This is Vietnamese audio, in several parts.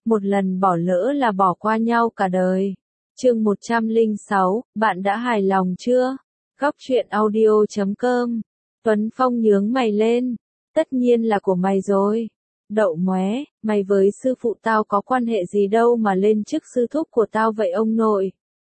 một lần bỏ lỡ là bỏ qua nhau cả đời. Chương 106, bạn đã hài lòng chưa? Góc truyện audio.com. Tuấn Phong nhướng mày lên. Tất nhiên là của mày rồi. Đậu móe, mày với sư phụ tao có quan hệ gì đâu mà lên chức sư thúc của tao vậy ông nội.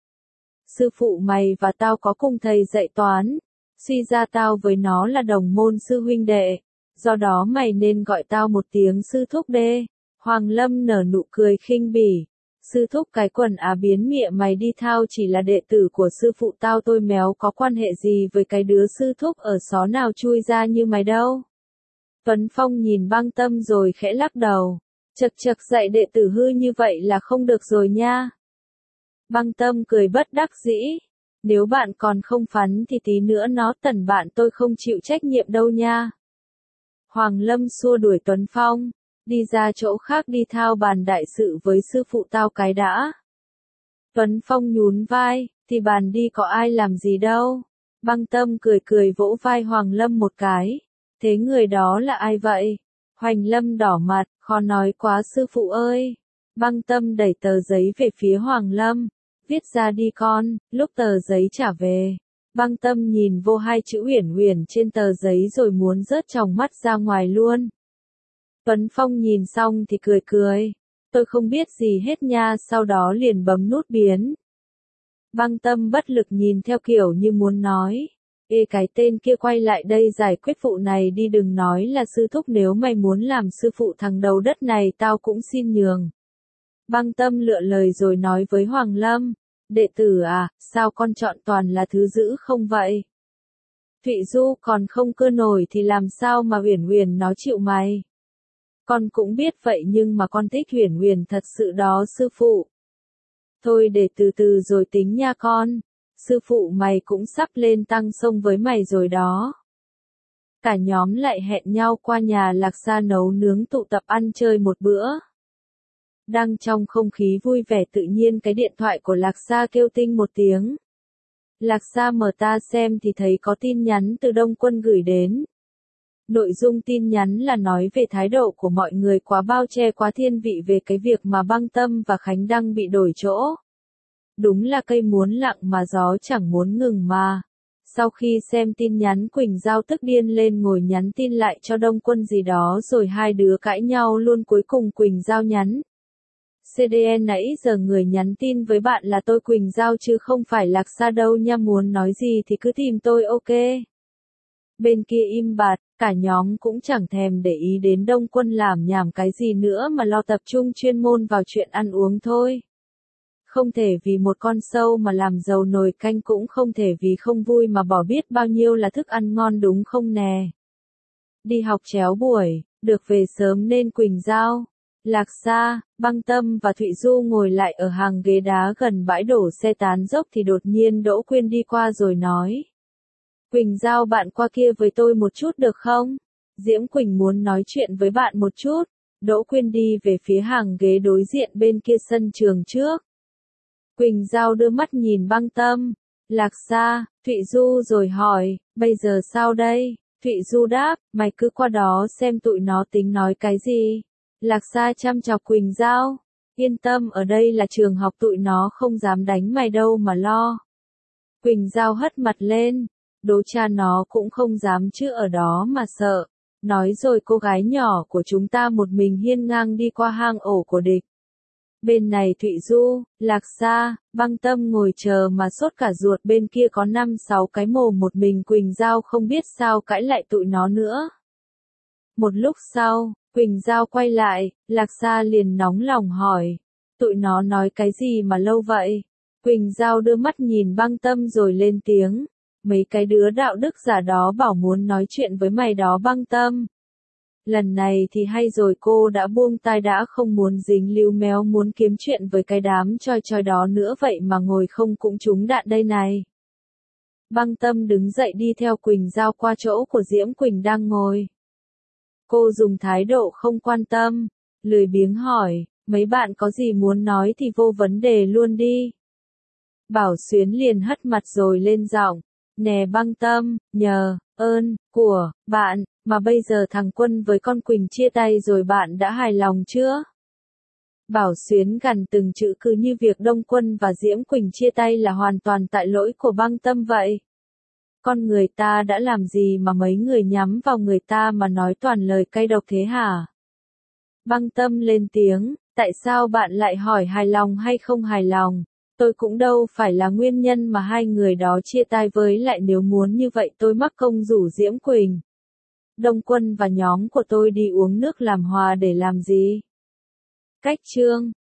Sư phụ mày và tao có cùng thầy dạy toán. Suy ra tao với nó là đồng môn sư huynh đệ. Do đó mày nên gọi tao một tiếng sư thúc đê. Hoàng Lâm nở nụ cười khinh bỉ. Sư thúc cái quần biến mịa mày đi thao chỉ là đệ tử của sư phụ tao tôi méo có quan hệ gì với cái đứa sư thúc ở xó nào chui ra như mày đâu. Tuấn Phong nhìn Băng Tâm rồi khẽ lắc đầu. Chật chật dạy đệ tử hư như vậy là không được rồi nha. Băng Tâm cười bất đắc dĩ. Nếu bạn còn không phắn thì tí nữa nó tẩn bạn tôi không chịu trách nhiệm đâu nha. Hoàng Lâm xua đuổi Tuấn Phong. Đi ra chỗ khác đi thao bàn đại sự với sư phụ tao cái đã. Tuấn Phong nhún vai, thì bàn đi có ai làm gì đâu. Băng Tâm cười cười vỗ vai Hoàng Lâm một cái. Thế người đó là ai vậy? Hoành Lâm đỏ mặt, khó nói quá sư phụ ơi. Băng Tâm đẩy tờ giấy về phía Hoàng Lâm. Viết ra đi con, lúc tờ giấy trả về. Băng Tâm nhìn vô hai chữ Uyển Uyển trên tờ giấy rồi muốn rớt tròng mắt ra ngoài luôn. Tuấn Phong nhìn xong thì cười cười. Tôi không biết gì hết nha, sau đó liền bấm nút biến. Băng Tâm bất lực nhìn theo kiểu như muốn nói. Ê cái tên kia quay lại đây giải quyết vụ này đi, đừng nói là sư thúc, nếu mày muốn làm sư phụ thằng đầu đất này tao cũng xin nhường. Băng Tâm lựa lời rồi nói với Hoàng Lâm. Đệ tử à, sao con chọn toàn là thứ dữ không vậy? Thụy Du còn không cơ nổi thì làm sao mà Uyển Uyển nó chịu mày? Con cũng biết vậy nhưng mà con thích Uyển Uyển thật sự đó sư phụ. Thôi để từ từ rồi tính nha con. Sư phụ mày cũng sắp lên tăng sông với mày rồi đó. Cả nhóm lại hẹn nhau qua nhà Lạc Sa nấu nướng tụ tập ăn chơi một bữa. Đang trong không khí vui vẻ tự nhiên cái điện thoại của Lạc Sa kêu tinh một tiếng. Lạc Sa mở ta xem thì thấy có tin nhắn từ Đông Quân gửi đến. Nội dung tin nhắn là nói về thái độ của mọi người quá bao che quá thiên vị về cái việc mà Băng Tâm và Khánh Đăng bị đổi chỗ. Đúng là cây muốn lặng mà gió chẳng muốn ngừng mà. Sau khi xem tin nhắn Quỳnh Giao tức điên lên ngồi nhắn tin lại cho Đông Quân gì đó rồi hai đứa cãi nhau luôn, cuối cùng Quỳnh Giao nhắn. CDN nãy giờ người nhắn tin với bạn là tôi Quỳnh Giao chứ không phải Lạc Sa đâu nha, muốn nói gì thì cứ tìm tôi ok. Bên kia im bặt, cả nhóm cũng chẳng thèm để ý đến Đông Quân làm nhảm cái gì nữa mà lo tập trung chuyên môn vào chuyện ăn uống thôi. Không thể vì một con sâu mà làm dầu nồi canh, cũng không thể vì không vui mà bỏ biết bao nhiêu là thức ăn ngon đúng không nè. Đi học chéo buổi, được về sớm nên Quỳnh Giao, Lạc Sa, Băng Tâm và Thụy Du ngồi lại ở hàng ghế đá gần bãi đổ xe tán dốc thì đột nhiên Đỗ Quyên đi qua rồi nói. Quỳnh Giao bạn qua kia với tôi một chút được không? Diễm Quỳnh muốn nói chuyện với bạn một chút. Đỗ Quyên đi về phía hàng ghế đối diện bên kia sân trường trước. Quỳnh Giao đưa mắt nhìn Băng Tâm, Lạc Sa, Thụy Du rồi hỏi, bây giờ sao đây? Thụy Du đáp, mày cứ qua đó xem tụi nó tính nói cái gì. Lạc Sa chăm chọc Quỳnh Giao, yên tâm ở đây là trường học, tụi nó không dám đánh mày đâu mà lo. Quỳnh Giao hất mặt lên, đố cha nó cũng không dám chứ ở đó mà sợ. Nói rồi cô gái nhỏ của chúng ta một mình hiên ngang đi qua hang ổ của địch. Bên này Thụy Du, Lạc Sa, Băng Tâm ngồi chờ mà sốt cả ruột, bên kia có 5-6 cái mồm, một mình Quỳnh Giao không biết sao cãi lại tụi nó nữa. Một lúc sau, Quỳnh Giao quay lại, Lạc Sa liền nóng lòng hỏi, tụi nó nói cái gì mà lâu vậy? Quỳnh Giao đưa mắt nhìn Băng Tâm rồi lên tiếng, mấy cái đứa đạo đức giả đó bảo muốn nói chuyện với mày đó Băng Tâm. Lần này thì hay rồi, cô đã buông tai, đã không muốn dính líu méo muốn kiếm chuyện với cái đám choi choi đó nữa, vậy mà ngồi không cũng trúng đạn đây này. Băng Tâm đứng dậy đi theo Quỳnh Giao qua chỗ của Diễm Quỳnh đang ngồi. Cô dùng thái độ không quan tâm, lười biếng hỏi, mấy bạn có gì muốn nói thì vô vấn đề luôn đi. Bảo Xuyến liền hất mặt rồi lên giọng, nè Băng Tâm, nhờ ơn của bạn mà bây giờ thằng Quân với con Quỳnh chia tay rồi, bạn đã hài lòng chưa? Bảo Xuyến gằn từng chữ cứ như việc Đông Quân và Diễm Quỳnh chia tay là hoàn toàn tại lỗi của Băng Tâm vậy. Con người ta đã làm gì mà mấy người nhắm vào người ta mà nói toàn lời cay độc thế hả? Băng Tâm lên tiếng, tại sao bạn lại hỏi hài lòng hay không hài lòng? Tôi cũng đâu phải là nguyên nhân mà hai người đó chia tay, với lại nếu muốn như vậy tôi mắc công rủ Diễm Quỳnh, Đông Quân và nhóm của tôi đi uống nước làm hòa để làm gì? Cách chương